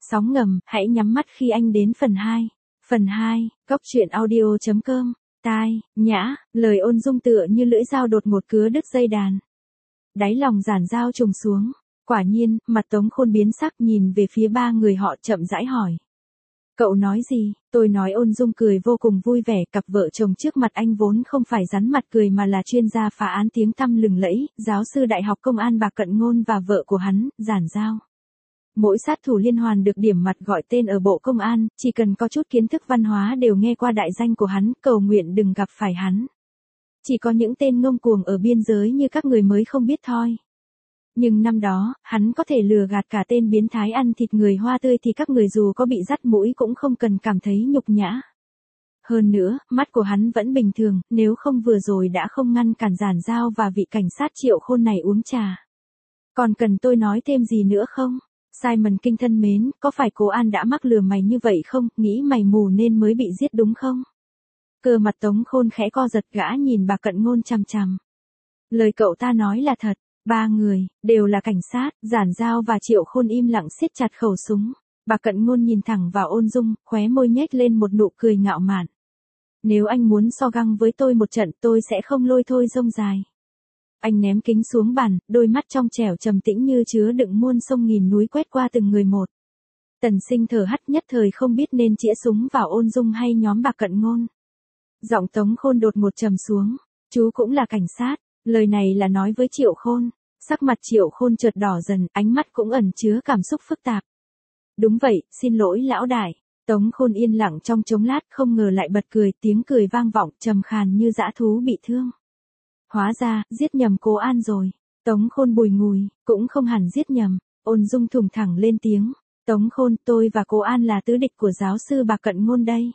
Sóng ngầm, hãy nhắm mắt khi anh đến phần 2. Phần 2, Cốc truyện audio.com. Tai, nhã, lời ôn dung tựa như lưỡi dao đột ngột cứa đứt dây đàn. Đáy lòng Giản Giao trùng xuống. Quả nhiên, mặt Tống Khôn biến sắc nhìn về phía ba người họ chậm rãi hỏi. Cậu nói gì? Tôi nói. Ôn dung cười vô cùng vui vẻ. Cặp vợ chồng trước mặt anh vốn không phải rắn mặt cười mà là chuyên gia phá án tiếng tăm lừng lẫy, giáo sư đại học công an Bạc Cận Ngôn và vợ của hắn, Giản Giao. Mỗi sát thủ liên hoàn được điểm mặt gọi tên ở Bộ Công an, chỉ cần có chút kiến thức văn hóa đều nghe qua đại danh của hắn, cầu nguyện đừng gặp phải hắn. Chỉ có những tên ngông cuồng ở biên giới như các người mới không biết thôi. Nhưng năm đó, hắn có thể lừa gạt cả tên biến thái ăn thịt người Hoa tươi thì các người dù có bị dắt mũi cũng không cần cảm thấy nhục nhã. Hơn nữa, mắt của hắn vẫn bình thường, nếu không vừa rồi đã không ngăn cản Giản Giao và vị cảnh sát Triệu Khôn này uống trà. Còn cần tôi nói thêm gì nữa không? Simon Kinh thân mến, có phải cô An đã mắc lừa mày như vậy không, nghĩ mày mù nên mới bị giết đúng không? Cơ mặt Tống Khôn khẽ co giật, gã nhìn Bạc Cận Ngôn chằm chằm. Lời cậu ta nói là thật, ba người, đều là cảnh sát, Giản Giao và Triệu Khôn im lặng siết chặt khẩu súng. Bạc Cận Ngôn nhìn thẳng vào Ôn Dung, khóe môi nhếch lên một nụ cười ngạo mạn. Nếu anh muốn so găng với tôi một trận tôi sẽ không lôi thôi rông dài. Anh ném kính xuống bàn, đôi mắt trong trẻo trầm tĩnh như chứa đựng muôn sông nghìn núi quét qua từng người một. Tần Sinh thở hắt nhất thời không biết nên chĩa súng vào Ôn Dung hay nhóm Bạc Cận Ngôn. Giọng Tống Khôn đột ngột trầm xuống. Chú cũng là cảnh sát. Lời này là nói với Triệu Khôn. Sắc mặt Triệu Khôn chợt đỏ dần, ánh mắt cũng ẩn chứa cảm xúc phức tạp. Đúng vậy, xin lỗi lão đại. Tống Khôn yên lặng trong chốc lát không ngờ lại bật cười, tiếng cười vang vọng trầm khàn như dã thú bị thương. Hóa ra, giết nhầm cô An rồi. Tống Khôn bùi ngùi, cũng không hẳn giết nhầm. Ôn Dung thùng thẳng lên tiếng. Tống Khôn, tôi và cô An là tứ địch của giáo sư Bạc Cận Ngôn đây.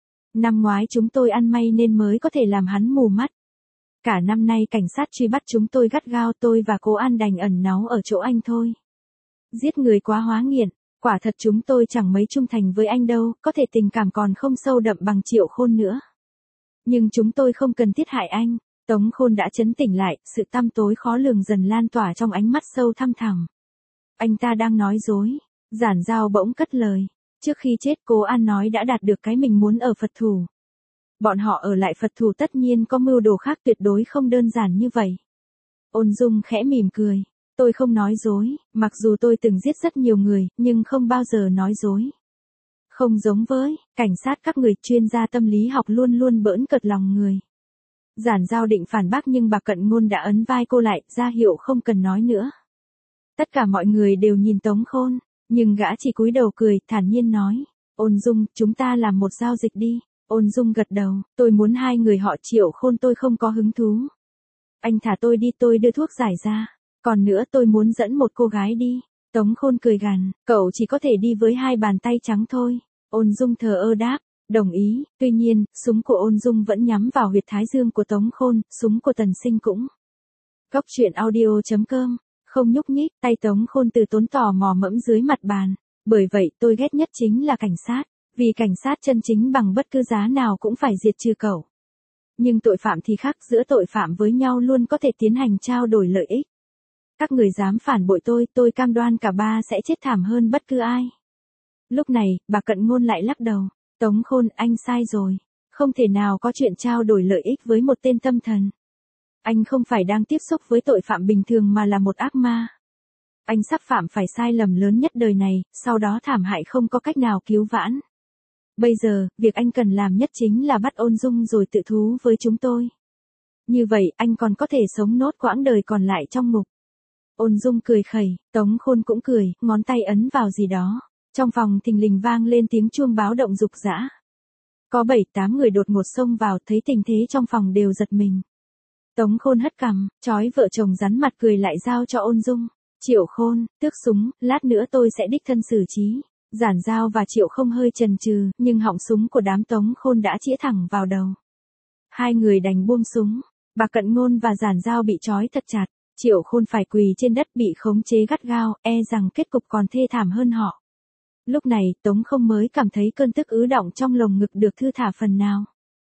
Năm ngoái chúng tôi ăn may nên mới có thể làm hắn mù mắt. Cả năm nay cảnh sát truy bắt chúng tôi gắt gao, tôi và cô An đành ẩn náu ở chỗ anh thôi. Giết người quá hóa nghiện, quả thật chúng tôi chẳng mấy trung thành với anh đâu, có thể tình cảm còn không sâu đậm bằng Triệu Khôn nữa. Nhưng chúng tôi không cần thiết hại anh. Tống Khôn đã trấn tỉnh lại, sự tăm tối khó lường dần lan tỏa trong ánh mắt sâu thăm thẳm. Anh ta đang nói dối. Giản Giao bỗng cất lời. Trước khi chết cô An nói đã đạt được cái mình muốn ở Phật Thủ. Bọn họ ở lại Phật Thủ tất nhiên có mưu đồ khác, tuyệt đối không đơn giản như vậy. Ôn Dung khẽ mỉm cười. Tôi không nói dối, mặc dù tôi từng giết rất nhiều người, nhưng không bao giờ nói dối. Không giống với cảnh sát các người, chuyên gia tâm lý học luôn luôn bỡn cợt lòng người. Giản Giao định phản bác nhưng Bạc Cận Ngôn đã ấn vai cô lại, ra hiệu không cần nói nữa. Tất cả mọi người đều nhìn Tống Khôn, nhưng gã chỉ cúi đầu cười, thản nhiên nói. Ôn Dung, chúng ta làm một giao dịch đi. Ôn Dung gật đầu, tôi muốn hai người họ Triệu Khôn tôi không có hứng thú. Anh thả tôi đi, tôi đưa thuốc giải ra. Còn nữa tôi muốn dẫn một cô gái đi. Tống Khôn cười gằn, cậu chỉ có thể đi với hai bàn tay trắng thôi. Ôn Dung thờ ơ đáp. Đồng ý, tuy nhiên, súng của Ôn Dung vẫn nhắm vào huyệt thái dương của Tống Khôn, súng của Tần Sinh cũng. Cốc truyện audio.com, không nhúc nhích, tay Tống Khôn từ tốn tò mò mẫm dưới mặt bàn. Bởi vậy tôi ghét nhất chính là cảnh sát, vì cảnh sát chân chính bằng bất cứ giá nào cũng phải diệt trừ cậu. Nhưng tội phạm thì khác, giữa tội phạm với nhau luôn có thể tiến hành trao đổi lợi ích. Các người dám phản bội tôi cam đoan cả ba sẽ chết thảm hơn bất cứ ai. Lúc này, Bạc Cận Ngôn lại lắc đầu. Tống Khôn, anh sai rồi. Không thể nào có chuyện trao đổi lợi ích với một tên tâm thần. Anh không phải đang tiếp xúc với tội phạm bình thường mà là một ác ma. Anh sắp phạm phải sai lầm lớn nhất đời này, sau đó thảm hại không có cách nào cứu vãn. Bây giờ, việc anh cần làm nhất chính là bắt Ôn Dung rồi tự thú với chúng tôi. Như vậy, anh còn có thể sống nốt quãng đời còn lại trong ngục. Ôn Dung cười khẩy, Tống Khôn cũng cười, ngón tay ấn vào gì đó. Trong phòng thình lình vang lên tiếng chuông báo động rục rã. Có 7-8 người đột ngột xông vào, thấy tình thế trong phòng đều giật mình. Tống Khôn hất cằm, chói vợ chồng rắn mặt cười lại giao cho Ôn Dung. Triệu Khôn, tước súng, lát nữa tôi sẽ đích thân xử trí. Giản Giao và Triệu không hơi chần chừ, nhưng họng súng của đám Tống Khôn đã chĩa thẳng vào đầu. Hai người đành buông súng. Bạc Cận Ngôn và Giản Giao bị trói thật chặt. Triệu Khôn phải quỳ trên đất bị khống chế gắt gao, e rằng kết cục còn thê thảm hơn họ. Lúc này, Tống Không mới cảm thấy cơn tức ứ đọng trong lồng ngực được thư thả phần nào.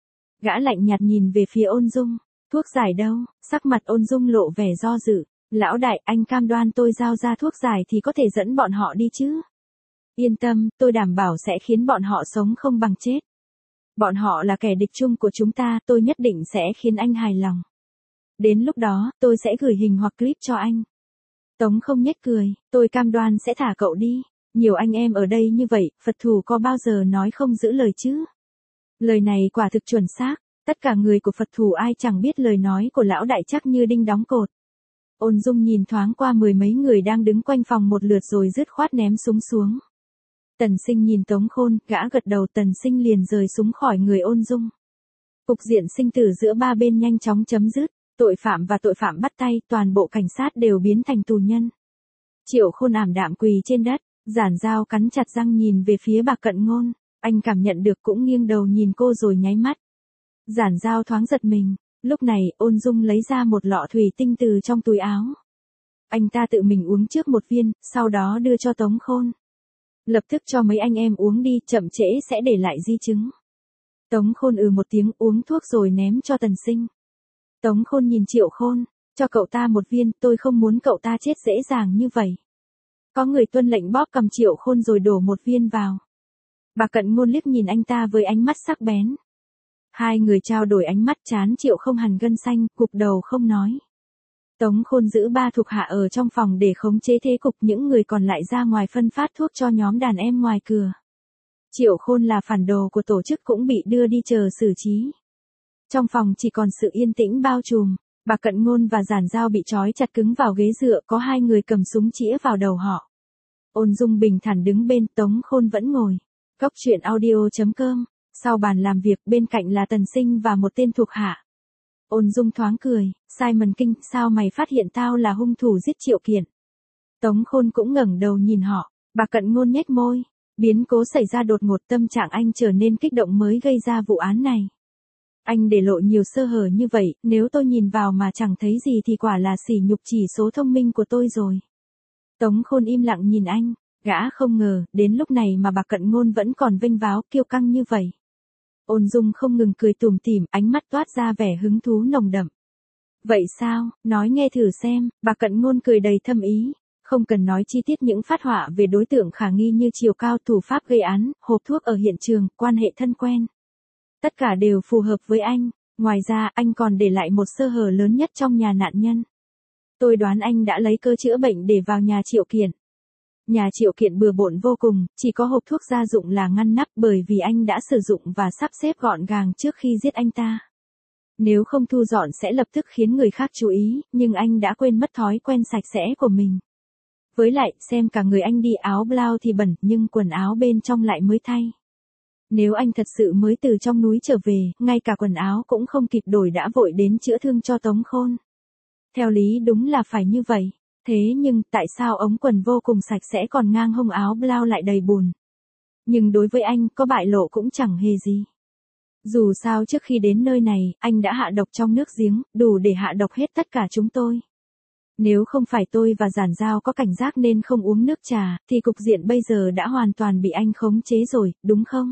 Gã lạnh nhạt nhìn về phía Ôn Dung. Thuốc giải đâu? Sắc mặt Ôn Dung lộ vẻ do dự. Lão đại, anh cam đoan tôi giao ra thuốc giải thì có thể dẫn bọn họ đi chứ? Yên tâm, tôi đảm bảo sẽ khiến bọn họ sống không bằng chết. Bọn họ là kẻ địch chung của chúng ta, tôi nhất định sẽ khiến anh hài lòng. Đến lúc đó, tôi sẽ gửi hình hoặc clip cho anh. Tống không nhếch cười, tôi cam đoan sẽ thả cậu đi. Nhiều anh em ở đây như vậy, Phật thù có bao giờ nói không giữ lời chứ? Lời này quả thực chuẩn xác, tất cả người của Phật thù ai chẳng biết lời nói của lão đại chắc như đinh đóng cột. Ôn Dung nhìn thoáng qua mười mấy người đang đứng quanh phòng một lượt rồi dứt khoát ném súng xuống. Tần Sinh nhìn Tống Khôn, gã gật đầu. Tần Sinh liền rời súng khỏi người Ôn Dung. Cục diện sinh tử giữa ba bên nhanh chóng chấm dứt, tội phạm và tội phạm bắt tay, toàn bộ cảnh sát đều biến thành tù nhân. Triệu Khôn ảm đạm quỳ trên đất, Giản Giao cắn chặt răng nhìn về phía Bạc Cận Ngôn, anh cảm nhận được cũng nghiêng đầu nhìn cô rồi nháy mắt. Giản Giao thoáng giật mình, lúc này Ôn Dung lấy ra một lọ thủy tinh từ trong túi áo. Anh ta tự mình uống trước một viên, sau đó đưa cho Tống Khôn. Lập tức cho mấy anh em uống đi, chậm trễ sẽ để lại di chứng. Tống Khôn một tiếng uống thuốc rồi ném cho Tần Sinh. Tống Khôn nhìn Triệu Khôn, cho cậu ta một viên, tôi không muốn cậu ta chết dễ dàng như vậy. Có người tuân lệnh bóp cầm Triệu Khôn rồi đổ một viên vào. Bạc Cận Ngôn liếc nhìn anh ta với ánh mắt sắc bén. Hai người trao đổi ánh mắt, trán Triệu không hằn gân xanh, gục đầu không nói. Tống Khôn giữ ba thuộc hạ ở trong phòng để khống chế thế cục, những người còn lại ra ngoài phân phát thuốc cho nhóm đàn em ngoài cửa. Triệu Khôn là phản đồ của tổ chức cũng bị đưa đi chờ xử trí. Trong phòng chỉ còn sự yên tĩnh bao trùm, Bạc Cận Ngôn và Giản Giao bị trói chặt cứng vào ghế dựa, có hai người cầm súng chĩa vào đầu họ. Ôn Dung bình thản đứng bên, Tống Khôn vẫn ngồi. Cốc truyện audio.com, sau bàn làm việc bên cạnh là Tần Sinh và một tên thuộc hạ. Ôn Dung thoáng cười, Simon King, sao mày phát hiện tao là hung thủ giết Triệu Kiện? Tống Khôn cũng ngẩng đầu nhìn họ, Bạc Cận Ngôn nhếch môi, biến cố xảy ra đột ngột, tâm trạng anh trở nên kích động mới gây ra vụ án này. Anh để lộ nhiều sơ hở như vậy, nếu tôi nhìn vào mà chẳng thấy gì thì quả là sỉ nhục chỉ số thông minh của tôi rồi. Tống Khôn im lặng nhìn anh, gã không ngờ, đến lúc này mà Bạc Cận Ngôn vẫn còn vênh váo, kiêu căng như vậy. Ôn Dung không ngừng cười tủm tỉm, ánh mắt toát ra vẻ hứng thú nồng đậm. Vậy sao, nói nghe thử xem, Bạc Cận Ngôn cười đầy thâm ý. Không cần nói chi tiết những phát họa về đối tượng khả nghi như chiều cao, thủ pháp gây án, hộp thuốc ở hiện trường, quan hệ thân quen. Tất cả đều phù hợp với anh, ngoài ra anh còn để lại một sơ hở lớn nhất trong nhà nạn nhân. Tôi đoán anh đã lấy cơ chữa bệnh để vào nhà Triệu Kiện. Nhà Triệu Kiện bừa bộn vô cùng, chỉ có hộp thuốc gia dụng là ngăn nắp bởi vì anh đã sử dụng và sắp xếp gọn gàng trước khi giết anh ta. Nếu không thu dọn sẽ lập tức khiến người khác chú ý, nhưng anh đã quên mất thói quen sạch sẽ của mình. Với lại, xem cả người anh đi, áo blau thì bẩn, nhưng quần áo bên trong lại mới thay. Nếu anh thật sự mới từ trong núi trở về, ngay cả quần áo cũng không kịp đổi đã vội đến chữa thương cho Tống Khôn. Theo lý đúng là phải như vậy. Thế nhưng, tại sao ống quần vô cùng sạch sẽ còn ngang hông áo blau lại đầy bùn? Nhưng đối với anh, có bại lộ cũng chẳng hề gì. Dù sao trước khi đến nơi này, anh đã hạ độc trong nước giếng, đủ để hạ độc hết tất cả chúng tôi. Nếu không phải tôi và Giản Giao có cảnh giác nên không uống nước trà, thì cục diện bây giờ đã hoàn toàn bị anh khống chế rồi, đúng không?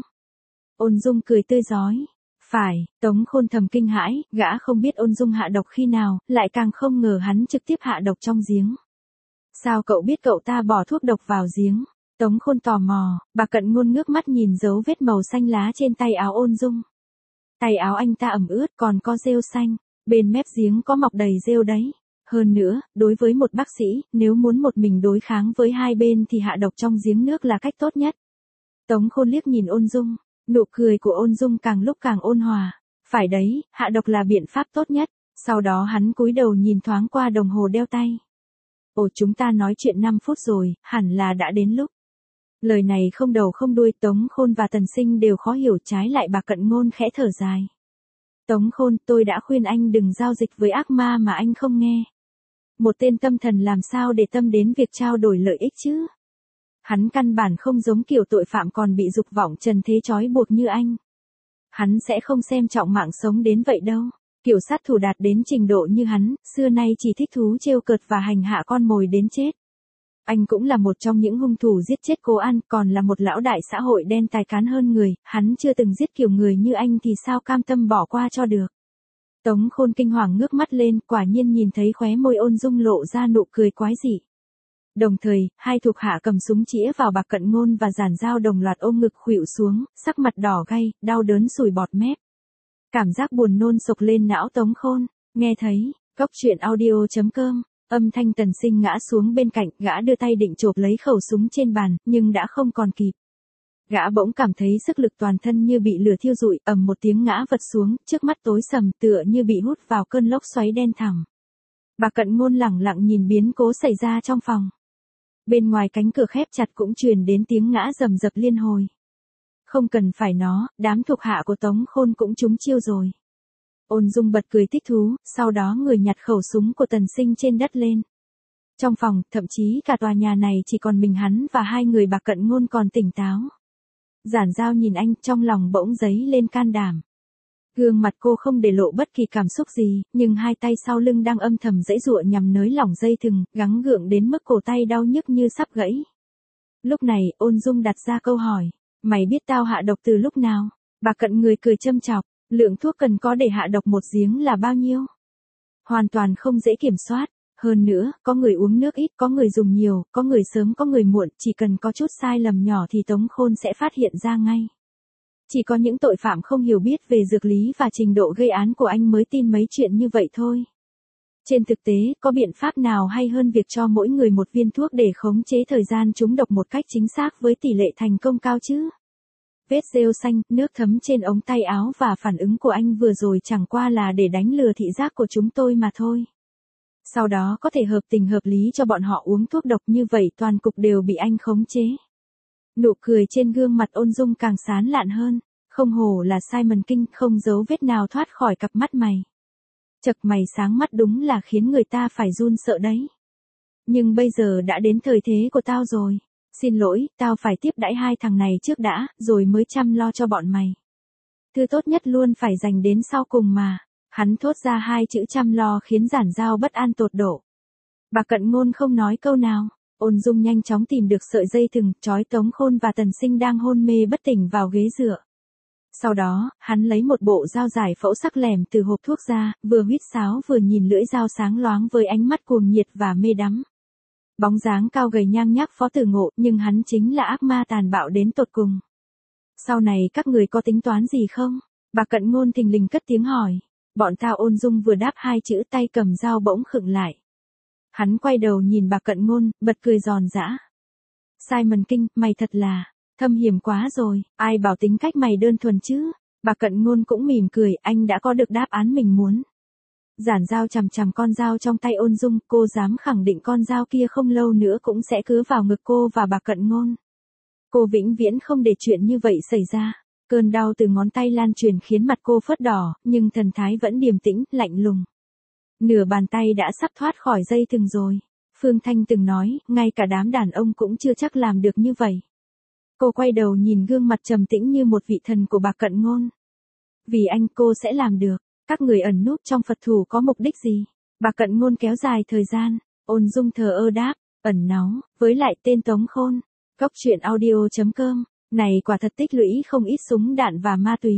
Ôn Dung cười tươi rói. Phải, Tống Khôn thầm kinh hãi, gã không biết Ôn Dung hạ độc khi nào, lại càng không ngờ hắn trực tiếp hạ độc trong giếng. Sao cậu biết cậu ta bỏ thuốc độc vào giếng? Tống Khôn tò mò, Bạc Cận Ngôn ngước mắt nhìn dấu vết màu xanh lá trên tay áo Ôn Dung. Tay áo anh ta ẩm ướt còn có rêu xanh, bên mép giếng có mọc đầy rêu đấy. Hơn nữa, đối với một bác sĩ, nếu muốn một mình đối kháng với hai bên thì hạ độc trong giếng nước là cách tốt nhất. Tống Khôn liếc nhìn Ôn Dung, nụ cười của Ôn Dung càng lúc càng ôn hòa. Phải đấy, hạ độc là biện pháp tốt nhất. Sau đó hắn cúi đầu nhìn thoáng qua đồng hồ đeo tay. Ồ, chúng ta nói chuyện 5 phút rồi, hẳn là đã đến lúc. Lời này không đầu không đuôi, Tống Khôn và Tần Sinh đều khó hiểu, trái lại Bạc Cận Ngôn khẽ thở dài. Tống Khôn, tôi đã khuyên anh đừng giao dịch với ác ma mà anh không nghe. Một tên tâm thần làm sao để tâm đến việc trao đổi lợi ích chứ? Hắn căn bản không giống kiểu tội phạm còn bị dục vọng trần thế trói buộc như anh. Hắn sẽ không xem trọng mạng sống đến vậy đâu. Kiểu sát thủ đạt đến trình độ như hắn, xưa nay chỉ thích thú trêu cợt và hành hạ con mồi đến chết. Anh cũng là một trong những hung thủ giết chết Cố An, còn là một lão đại xã hội đen tài cán hơn người, hắn chưa từng giết kiểu người như anh thì sao cam tâm bỏ qua cho được. Tống Khôn kinh hoàng ngước mắt lên, quả nhiên nhìn thấy khóe môi Ôn Dung lộ ra nụ cười quái dị. Đồng thời, hai thuộc hạ cầm súng chĩa vào Bạc Cận Ngôn và Giản Giao đồng loạt ôm ngực khuỵu xuống, sắc mặt đỏ gay, đau đớn sùi bọt mép. Cảm giác buồn nôn sộc lên não Tống Khôn, nghe thấy, Cốc truyện audio.com, âm thanh Tần Sinh ngã xuống bên cạnh, gã đưa tay định chộp lấy khẩu súng trên bàn, nhưng đã không còn kịp. Gã bỗng cảm thấy sức lực toàn thân như bị lửa thiêu rụi, ầm một tiếng ngã vật xuống, trước mắt tối sầm tựa như bị hút vào cơn lốc xoáy đen thẳm. Bạc Cận Ngôn lẳng lặng nhìn biến cố xảy ra trong phòng. Bên ngoài cánh cửa khép chặt cũng truyền đến tiếng ngã rầm rập liên hồi. Không cần phải nó, đám thuộc hạ của Tống Khôn cũng trúng chiêu rồi. Ôn Dung bật cười thích thú, sau đó người nhặt khẩu súng của Tần Sinh trên đất lên. Trong phòng, thậm chí cả tòa nhà này chỉ còn mình hắn và hai người Bạc Cận Ngôn còn tỉnh táo. Giản Giao nhìn anh, trong lòng bỗng dấy lên can đảm. Gương mặt cô không để lộ bất kỳ cảm xúc gì, nhưng hai tay sau lưng đang âm thầm giãy giụa nhằm nới lỏng dây thừng, gắng gượng đến mức cổ tay đau nhức như sắp gãy. Lúc này, Ôn Dung đặt ra câu hỏi, mày biết tao hạ độc từ lúc nào? Bạc Cận người cười châm chọc, lượng thuốc cần có để hạ độc một giếng là bao nhiêu? Hoàn toàn không dễ kiểm soát. Hơn nữa, có người uống nước ít, có người dùng nhiều, có người sớm có người muộn, chỉ cần có chút sai lầm nhỏ thì Tống Khôn sẽ phát hiện ra ngay. Chỉ có những tội phạm không hiểu biết về dược lý và trình độ gây án của anh mới tin mấy chuyện như vậy thôi. Trên thực tế, có biện pháp nào hay hơn việc cho mỗi người một viên thuốc để khống chế thời gian trúng độc một cách chính xác với tỷ lệ thành công cao chứ? Vết rêu xanh, nước thấm trên ống tay áo và phản ứng của anh vừa rồi chẳng qua là để đánh lừa thị giác của chúng tôi mà thôi. Sau đó có thể hợp tình hợp lý cho bọn họ uống thuốc độc như vậy toàn cục đều bị anh khống chế. Nụ cười trên gương mặt Ôn Dung càng sán lạn hơn, không hổ là Simon King, không giấu vết nào thoát khỏi cặp mắt mày. Chật mày sáng mắt đúng là khiến người ta phải run sợ đấy. Nhưng bây giờ đã đến thời thế của tao rồi. Xin lỗi, tao phải tiếp đãi hai thằng này trước đã, rồi mới chăm lo cho bọn mày. Thứ tốt nhất luôn phải dành đến sau cùng mà. Hắn thốt ra hai chữ chăm lo khiến Giản Giao bất an tột độ. Bạc Cận Ngôn không nói câu nào. Ôn Dung nhanh chóng tìm được sợi dây thừng, trói Tống Khôn và Tần Sinh đang hôn mê bất tỉnh vào ghế dựa. Sau đó, hắn lấy một bộ dao giải phẫu sắc lẻm từ hộp thuốc ra, vừa huýt sáo vừa nhìn lưỡi dao sáng loáng với ánh mắt cuồng nhiệt và mê đắm. Bóng dáng cao gầy nhang nhác Phó Tử Ngộ, nhưng hắn chính là ác ma tàn bạo đến tột cùng. Sau này các người có tính toán gì không? Bạc Cận Ngôn thình lình cất tiếng hỏi. Bọn tao. Ôn Dung vừa đáp hai chữ, tay cầm dao bỗng khựng lại. Hắn quay đầu nhìn Bạc Cận Ngôn, bật cười giòn giã. Simon King, mày thật là thâm hiểm quá rồi, ai bảo tính cách mày đơn thuần chứ? Bạc Cận Ngôn cũng mỉm cười, anh đã có được đáp án mình muốn. Giản Giao chằm chằm con dao trong tay Ôn Dung, cô dám khẳng định con dao kia không lâu nữa cũng sẽ cứa vào ngực cô và Bạc Cận Ngôn. Cô vĩnh viễn không để chuyện như vậy xảy ra. Cơn đau từ ngón tay lan truyền khiến mặt cô phớt đỏ, nhưng thần thái vẫn điềm tĩnh, lạnh lùng. Nửa bàn tay đã sắp thoát khỏi dây thừng rồi. Phương Thanh từng nói, ngay cả đám đàn ông cũng chưa chắc làm được như vậy. Cô quay đầu nhìn gương mặt trầm tĩnh như một vị thần của Bạc Cận Ngôn. Vì anh cô sẽ làm được. Các người ẩn núp trong Phật thủ có mục đích gì? Bạc Cận Ngôn kéo dài thời gian. Ôn Dung thờ ơ đáp, ẩn náu, với lại tên Tống Khôn. Cốc truyện audio.com. Này quả thật tích lũy không ít súng đạn và ma túy.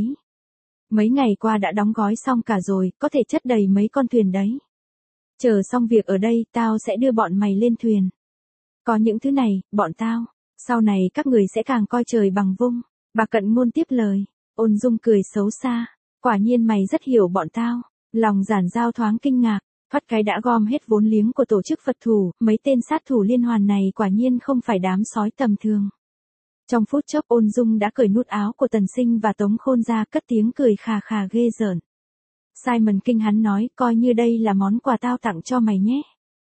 Mấy ngày qua đã đóng gói xong cả rồi, có thể chất đầy mấy con thuyền đấy. Chờ xong việc ở đây, tao sẽ đưa bọn mày lên thuyền. Có những thứ này, bọn tao, sau này các người sẽ càng coi trời bằng vung. Bạc Cận Ngôn tiếp lời. Ôn Dung cười xấu xa. Quả nhiên mày rất hiểu bọn tao. Lòng Giản Giao thoáng kinh ngạc. Thoát cái đã gom hết vốn liếng của tổ chức Phật thủ, mấy tên sát thủ liên hoàn này quả nhiên không phải đám sói tầm thường. Trong phút chốc Ôn Dung đã cởi nút áo của Tần Sinh và Tống Khôn ra, cất tiếng cười khà khà ghê rợn. Simon King, hắn nói, coi như đây là món quà tao tặng cho mày nhé.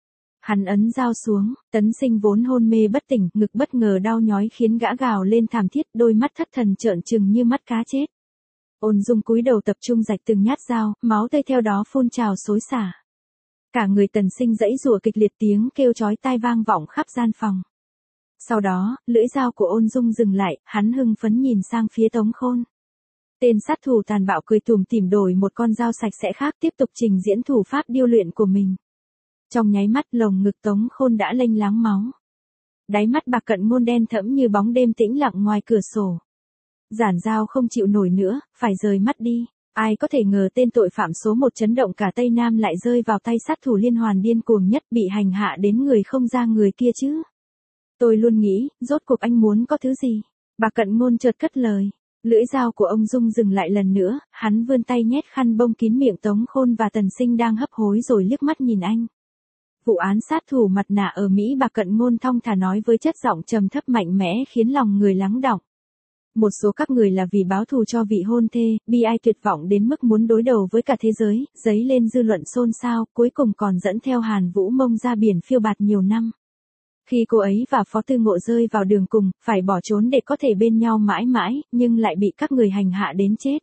Hắn ấn dao xuống, Tấn Sinh vốn hôn mê bất tỉnh, ngực bất ngờ đau nhói khiến gã gào lên thảm thiết, đôi mắt thất thần trợn trừng như mắt cá chết. Ôn Dung cúi đầu tập trung rạch từng nhát dao, máu tươi theo đó phun trào xối xả. Cả người Tần Sinh giãy giụa kịch liệt, tiếng kêu chói tai vang vọng khắp gian phòng. Sau đó, lưỡi dao của Ôn Dung dừng lại, hắn hưng phấn nhìn sang phía Tống Khôn. Tên sát thủ tàn bạo cười tủm tỉm đổi một con dao sạch sẽ khác, tiếp tục trình diễn thủ pháp điêu luyện của mình. Trong nháy mắt lồng ngực Tống Khôn đã lênh láng máu. Đáy mắt Bạc Cận Ngôn đen thẫm như bóng đêm tĩnh lặng ngoài cửa sổ. Giản Giao không chịu nổi nữa, phải rời mắt đi. Ai có thể ngờ tên tội phạm số một chấn động cả Tây Nam lại rơi vào tay sát thủ liên hoàn điên cuồng nhất, bị hành hạ đến người không ra người kia chứ. Tôi luôn nghĩ, rốt cuộc anh muốn có thứ gì? Bà Cận Ngôn chợt cất lời. Lưỡi dao của ông Dung dừng lại lần nữa, hắn vươn tay nhét khăn bông kín miệng Tống Khôn và Tần Sinh đang hấp hối rồi liếc mắt nhìn anh. Vụ án sát thủ mặt nạ ở Mỹ, bà Cận Ngôn thong thả nói với chất giọng trầm thấp mạnh mẽ khiến lòng người lắng đọng. Một số các người là vì báo thù cho vị hôn thê, bi ai tuyệt vọng đến mức muốn đối đầu với cả thế giới, dấy lên dư luận xôn xao, cuối cùng còn dẫn theo Hàn Vũ Mông ra biển phiêu bạt nhiều năm. Khi cô ấy và Phó Tư Ngộ rơi vào đường cùng, phải bỏ trốn để có thể bên nhau mãi mãi, nhưng lại bị các người hành hạ đến chết.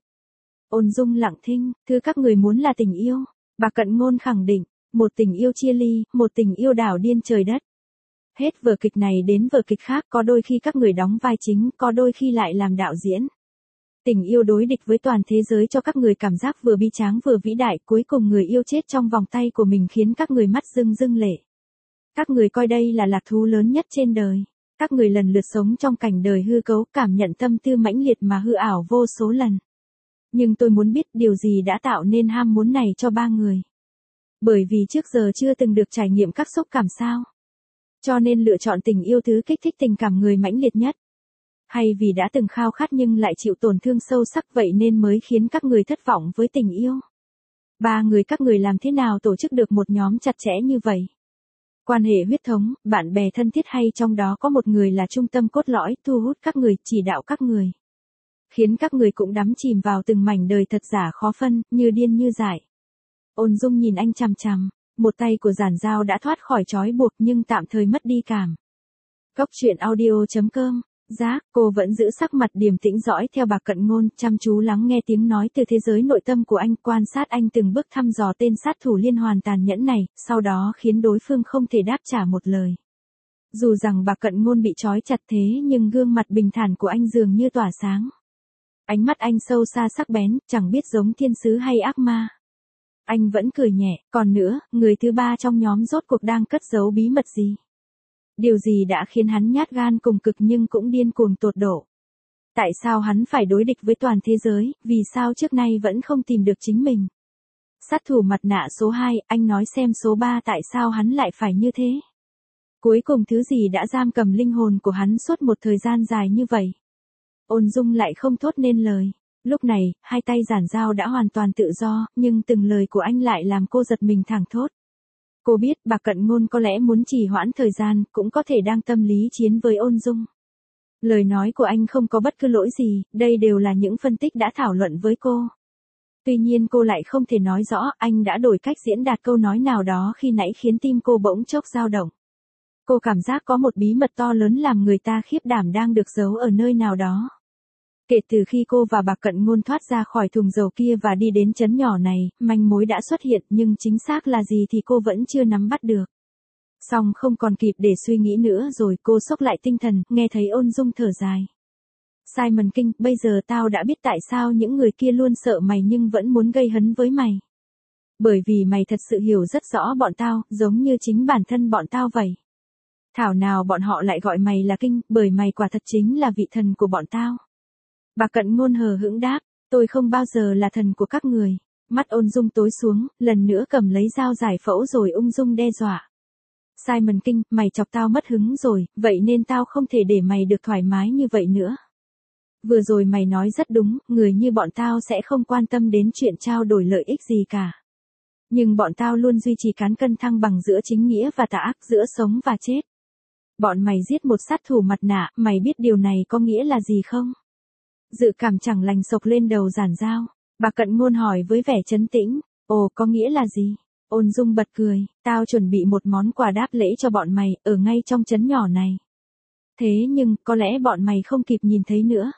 Ôn Dung lặng thinh, thứ các người muốn là tình yêu. Bà Cận Ngôn khẳng định, một tình yêu chia ly, một tình yêu đảo điên trời đất. Hết vở kịch này đến vở kịch khác, có đôi khi các người đóng vai chính, có đôi khi lại làm đạo diễn. Tình yêu đối địch với toàn thế giới cho các người cảm giác vừa bi tráng vừa vĩ đại, cuối cùng người yêu chết trong vòng tay của mình khiến các người mắt rưng rưng lệ. Các người coi đây là lạc thú lớn nhất trên đời. Các người lần lượt sống trong cảnh đời hư cấu, cảm nhận tâm tư mãnh liệt mà hư ảo vô số lần. Nhưng tôi muốn biết điều gì đã tạo nên ham muốn này cho ba người. Bởi vì trước giờ chưa từng được trải nghiệm các xúc cảm sao. Cho nên lựa chọn tình yêu thứ kích thích tình cảm người mãnh liệt nhất. Hay vì đã từng khao khát nhưng lại chịu tổn thương sâu sắc vậy nên mới khiến các người thất vọng với tình yêu. Ba người các người làm thế nào tổ chức được một nhóm chặt chẽ như vậy? Quan hệ huyết thống, bạn bè thân thiết hay trong đó có một người là trung tâm cốt lõi, thu hút các người, chỉ đạo các người. Khiến các người cũng đắm chìm vào từng mảnh đời thật giả khó phân, như điên như dại. Ôn Dung nhìn anh chằm chằm, một tay của Giản Giao đã thoát khỏi trói buộc nhưng tạm thời mất đi cảm. Cốc truyện audio.com, Giác, cô vẫn giữ sắc mặt điềm tĩnh dõi theo bà Cận Ngôn, chăm chú lắng nghe tiếng nói từ thế giới nội tâm của anh, quan sát anh từng bước thăm dò tên sát thủ liên hoàn tàn nhẫn này, sau đó khiến đối phương không thể đáp trả một lời. Dù rằng bà Cận Ngôn bị trói chặt thế nhưng gương mặt bình thản của anh dường như tỏa sáng. Ánh mắt anh sâu xa sắc bén, chẳng biết giống thiên sứ hay ác ma. Anh vẫn cười nhẹ, còn nữa, người thứ ba trong nhóm rốt cuộc đang cất giấu bí mật gì? Điều gì đã khiến hắn nhát gan cùng cực nhưng cũng điên cuồng tột độ? Tại sao hắn phải đối địch với toàn thế giới, vì sao trước nay vẫn không tìm được chính mình? Sát thủ mặt nạ số 2, anh nói xem số 3 tại sao hắn lại phải như thế? Cuối cùng thứ gì đã giam cầm linh hồn của hắn suốt một thời gian dài như vậy? Ôn Dung lại không thốt nên lời. Lúc này, hai tay Giản Giao đã hoàn toàn tự do, nhưng từng lời của anh lại làm cô giật mình thảng thốt. Cô biết bà Cận Ngôn có lẽ muốn trì hoãn thời gian, cũng có thể đang tâm lý chiến với Ôn Dung. Lời nói của anh không có bất cứ lỗi gì, đây đều là những phân tích đã thảo luận với cô. Tuy nhiên cô lại không thể nói rõ anh đã đổi cách diễn đạt câu nói nào đó khi nãy khiến tim cô bỗng chốc dao động. Cô cảm giác có một bí mật to lớn làm người ta khiếp đảm đang được giấu ở nơi nào đó. Kể từ khi cô và bà Cận Ngôn thoát ra khỏi thùng dầu kia và đi đến trấn nhỏ này, manh mối đã xuất hiện nhưng chính xác là gì thì cô vẫn chưa nắm bắt được. Song không còn kịp để suy nghĩ nữa rồi cô xốc lại tinh thần, nghe thấy Ôn Dung thở dài. Simon King, bây giờ tao đã biết tại sao những người kia luôn sợ mày nhưng vẫn muốn gây hấn với mày. Bởi vì mày thật sự hiểu rất rõ bọn tao, giống như chính bản thân bọn tao vậy. Thảo nào bọn họ lại gọi mày là King, bởi mày quả thật chính là vị thần của bọn tao. Bà Cận Ngôn hờ hững đáp, tôi không bao giờ là thần của các người. Mắt Ôn Dung tối xuống, lần nữa cầm lấy dao giải phẫu rồi ung dung đe dọa. Simon King, mày chọc tao mất hứng rồi, vậy nên tao không thể để mày được thoải mái như vậy nữa. Vừa rồi mày nói rất đúng, người như bọn tao sẽ không quan tâm đến chuyện trao đổi lợi ích gì cả. Nhưng bọn tao luôn duy trì cán cân thăng bằng giữa chính nghĩa và tà ác, giữa sống và chết. Bọn mày giết một sát thủ mặt nạ, mày biết điều này có nghĩa là gì không? Dự cảm chẳng lành sộc lên đầu Giản Giao. Bà Cận Ngôn hỏi với vẻ trấn tĩnh, ồ có nghĩa là gì? Ôn Dung bật cười, tao chuẩn bị một món quà đáp lễ cho bọn mày, ở ngay trong trấn nhỏ này. Thế nhưng, có lẽ bọn mày không kịp nhìn thấy nữa.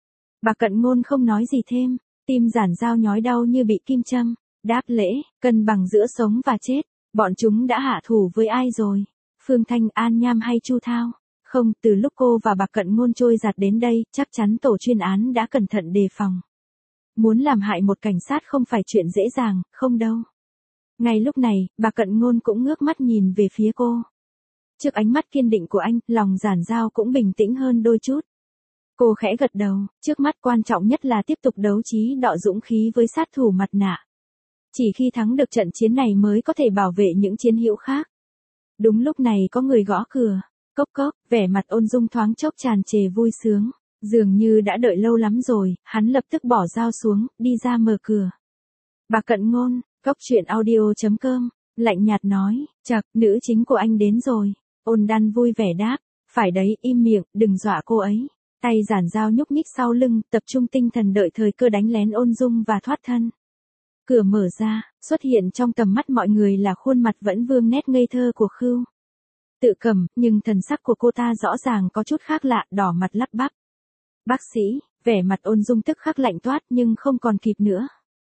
Bà Cận Ngôn không nói gì thêm, tim Giản Giao nhói đau như bị kim châm. Đáp lễ, cân bằng giữa sống và chết, bọn chúng đã hạ thủ với ai rồi? Phương Thanh, An Nham hay Chu Thao? Không, từ lúc cô và bà Cận Ngôn trôi giạt đến đây, chắc chắn tổ chuyên án đã cẩn thận đề phòng. Muốn làm hại một cảnh sát không phải chuyện dễ dàng, không đâu. Ngay lúc này, bà Cận Ngôn cũng ngước mắt nhìn về phía cô. Trước ánh mắt kiên định của anh, lòng Giản Giao cũng bình tĩnh hơn đôi chút. Cô khẽ gật đầu, trước mắt quan trọng nhất là tiếp tục đấu trí đọ dũng khí với sát thủ mặt nạ. Chỉ khi thắng được trận chiến này mới có thể bảo vệ những chiến hữu khác. Đúng lúc này có người gõ cửa. Cốc cốc, vẻ mặt ôn dung thoáng chốc tràn trề vui sướng. Dường như đã đợi lâu lắm rồi, hắn lập tức bỏ dao xuống, đi ra mở cửa. Bà Cận Ngôn, Cốc Truyện Audio.com, lạnh nhạt nói, chậc, nữ chính của anh đến rồi. Ôn Đan vui vẻ đáp, phải đấy, im miệng, đừng dọa cô ấy. Tay giản dao nhúc nhích sau lưng, tập trung tinh thần đợi thời cơ đánh lén ôn dung và thoát thân. Cửa mở ra, xuất hiện trong tầm mắt mọi người là khuôn mặt vẫn vương nét ngây thơ của Khưu Tự Cầm, nhưng thần sắc của cô ta rõ ràng có chút khác lạ, đỏ mặt lắp bắp. Bác sĩ, vẻ mặt ôn dung tức khắc lạnh toát nhưng không còn kịp nữa.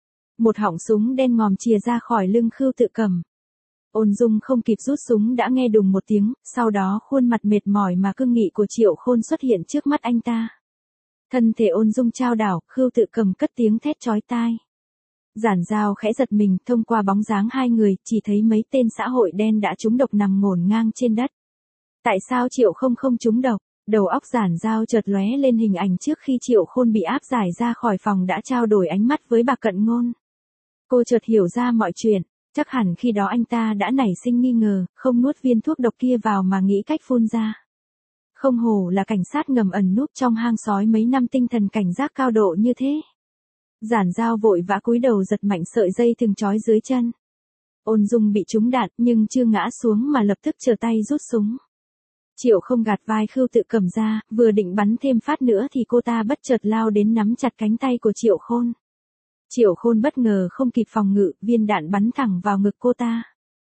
Một họng súng đen ngòm chìa ra khỏi lưng Khưu Tự Cầm. Ôn dung không kịp rút súng đã nghe đùng một tiếng, sau đó khuôn mặt mệt mỏi mà cương nghị của Triệu Khôn xuất hiện trước mắt anh ta. Thân thể ôn dung chao đảo, Khưu Tự Cầm cất tiếng thét chói tai. Giản dao khẽ giật mình, thông qua bóng dáng hai người, chỉ thấy mấy tên xã hội đen đã trúng độc nằm ngổn ngang trên đất. Tại sao Triệu không trúng độc? Đầu óc giản dao chợt lóe lên hình ảnh trước khi Triệu Khôn bị áp giải ra khỏi phòng đã trao đổi ánh mắt với bà Cận Ngôn. Cô chợt hiểu ra mọi chuyện, chắc hẳn khi đó anh ta đã nảy sinh nghi ngờ, không nuốt viên thuốc độc kia vào mà nghĩ cách phun ra. Không hổ là cảnh sát ngầm ẩn núp trong hang sói mấy năm, tinh thần cảnh giác cao độ như thế. Giản dao vội vã cúi đầu giật mạnh sợi dây thừng trói dưới chân. Ôn dung bị trúng đạn nhưng chưa ngã xuống mà lập tức trở tay rút súng. Triệu không gạt vai Khưu Tự Cầm ra, vừa định bắn thêm phát nữa thì cô ta bất chợt lao đến nắm chặt cánh tay của Triệu Khôn. Triệu Khôn bất ngờ không kịp phòng ngự, viên đạn bắn thẳng vào ngực cô ta.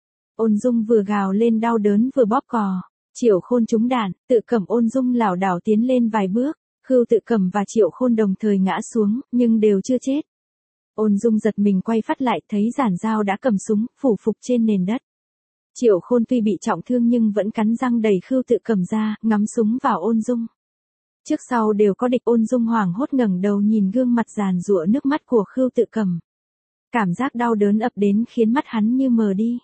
Ôn dung vừa gào lên đau đớn vừa bóp cò. Triệu Khôn trúng đạn, Tự Cầm ôn dung lảo đảo tiến lên vài bước. Khưu Tự Cầm và Triệu Khôn đồng thời ngã xuống, nhưng đều chưa chết. Ôn dung giật mình quay phát lại thấy giản dao đã cầm súng, phủ phục trên nền đất. Triệu Khôn tuy bị trọng thương nhưng vẫn cắn răng đẩy Khưu Tự Cầm ra, ngắm súng vào ôn dung. Trước sau đều có địch. Ôn dung hoảng hốt ngẩng đầu nhìn gương mặt giàn giụa nước mắt của Khưu Tự Cầm. Cảm giác đau đớn ập đến khiến mắt hắn như mờ đi.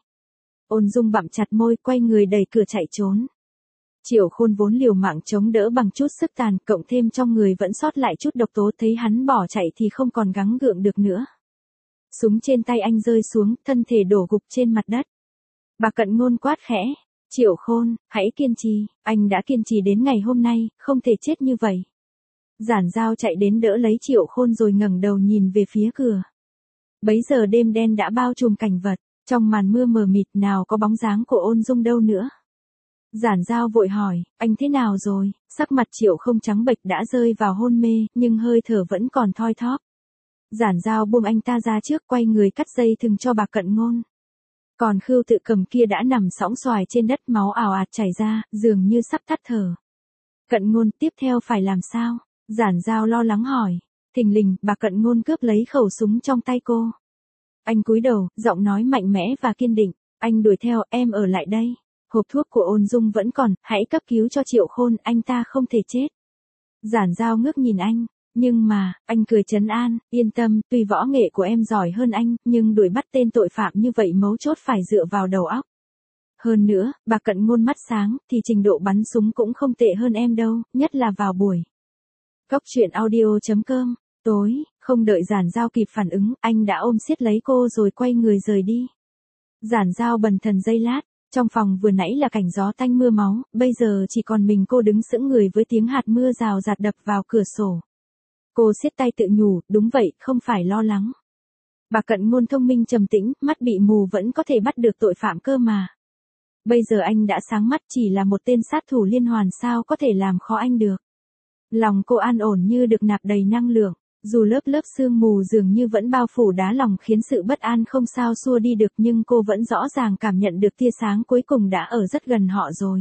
Ôn dung bặm chặt môi, quay người đẩy cửa chạy trốn. Triệu Khôn vốn liều mạng chống đỡ bằng chút sức tàn, cộng thêm trong người vẫn sót lại chút độc tố, thấy hắn bỏ chạy thì không còn gắng gượng được nữa. Súng trên tay anh rơi xuống, thân thể đổ gục trên mặt đất. Bà Cận Ngôn quát khẽ, Triệu Khôn, hãy kiên trì, anh đã kiên trì đến ngày hôm nay, không thể chết như vậy. Giản dao chạy đến đỡ lấy Triệu Khôn rồi ngẩng đầu nhìn về phía cửa. Bấy giờ đêm đen đã bao trùm cảnh vật, trong màn mưa mờ mịt nào có bóng dáng của ôn dung đâu nữa. Giản dao vội hỏi, anh thế nào rồi? Sắc mặt Triệu không trắng bệch đã rơi vào hôn mê, nhưng hơi thở vẫn còn thoi thóp. Giản dao buông anh ta ra trước, quay người cắt dây thừng cho bà Cận Ngôn. Còn Khưu Tự Cầm kia đã nằm sõng xoài trên đất, máu ào ạt chảy ra, dường như sắp tắt thở. Cận Ngôn, tiếp theo phải làm sao? Giản dao lo lắng hỏi. Thình lình, bà Cận Ngôn cướp lấy khẩu súng trong tay cô. Anh cúi đầu, giọng nói mạnh mẽ và kiên định. Anh đuổi theo, em ở lại đây. Hộp thuốc của ôn dung vẫn còn, hãy cấp cứu cho Triệu Khôn, anh ta không thể chết. Giản dao ngước nhìn anh, nhưng mà, anh cười trấn an, yên tâm, tuy võ nghệ của em giỏi hơn anh, nhưng đuổi bắt tên tội phạm như vậy mấu chốt phải dựa vào đầu óc. Hơn nữa, bà Cận Ngôn mắt sáng, thì trình độ bắn súng cũng không tệ hơn em đâu, nhất là vào buổi. Cốc Truyện Audio.com, tối, không đợi giản dao kịp phản ứng, anh đã ôm siết lấy cô rồi quay người rời đi. Giản dao bần thần giây lát. Trong phòng vừa nãy là cảnh gió tanh mưa máu, bây giờ chỉ còn mình cô đứng sững người với tiếng hạt mưa rào rạt đập vào cửa sổ. Cô siết tay tự nhủ, đúng vậy, không phải lo lắng. Bà Cận Ngôn thông minh trầm tĩnh, mắt bị mù vẫn có thể bắt được tội phạm cơ mà. Bây giờ anh đã sáng mắt, chỉ là một tên sát thủ liên hoàn sao có thể làm khó anh được. Lòng cô an ổn như được nạp đầy năng lượng. Dù lớp sương mù dường như vẫn bao phủ đá lòng khiến sự bất an không sao xua đi được, nhưng cô vẫn rõ ràng cảm nhận được tia sáng cuối cùng đã ở rất gần họ rồi.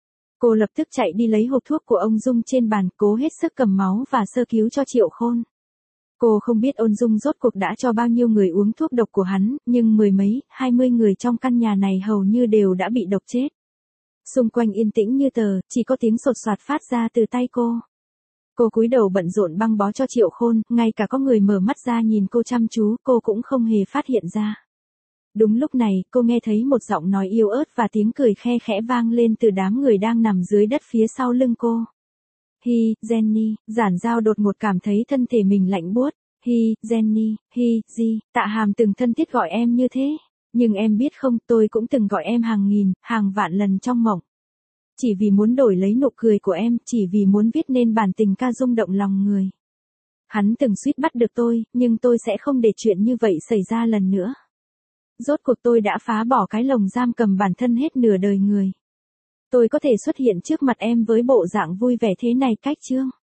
Cô lập tức chạy đi lấy hộp thuốc của ông Dung trên bàn, cố hết sức cầm máu và sơ cứu cho Triệu Khôn. Cô không biết ôn Dung rốt cuộc đã cho bao nhiêu người uống thuốc độc của hắn, nhưng 10 mấy, 20 người trong căn nhà này hầu như đều đã bị độc chết. Xung quanh yên tĩnh như tờ, chỉ có tiếng sột soạt phát ra từ tay cô. Cô cúi đầu bận rộn băng bó cho Triệu Khôn, ngay cả có người mở mắt ra nhìn cô chăm chú, cô cũng không hề phát hiện ra. Đúng lúc này, cô nghe thấy một giọng nói yếu ớt và tiếng cười khe khẽ vang lên từ đám người đang nằm dưới đất phía sau lưng cô. Hi, Jenny, Giản Giao đột ngột cảm thấy thân thể mình lạnh buốt. Hi, Jenny, hi, Di, Tạ Hàm từng thân thiết gọi em như thế. Nhưng em biết không, tôi cũng từng gọi em hàng nghìn, hàng vạn lần trong mộng. Chỉ vì muốn đổi lấy nụ cười của em, chỉ vì muốn viết nên bản tình ca rung động lòng người. Hắn từng suýt bắt được tôi, nhưng tôi sẽ không để chuyện như vậy xảy ra lần nữa. Rốt cuộc tôi đã phá bỏ cái lồng giam cầm bản thân hết nửa đời người. Tôi có thể xuất hiện trước mặt em với bộ dạng vui vẻ thế này cách chưa?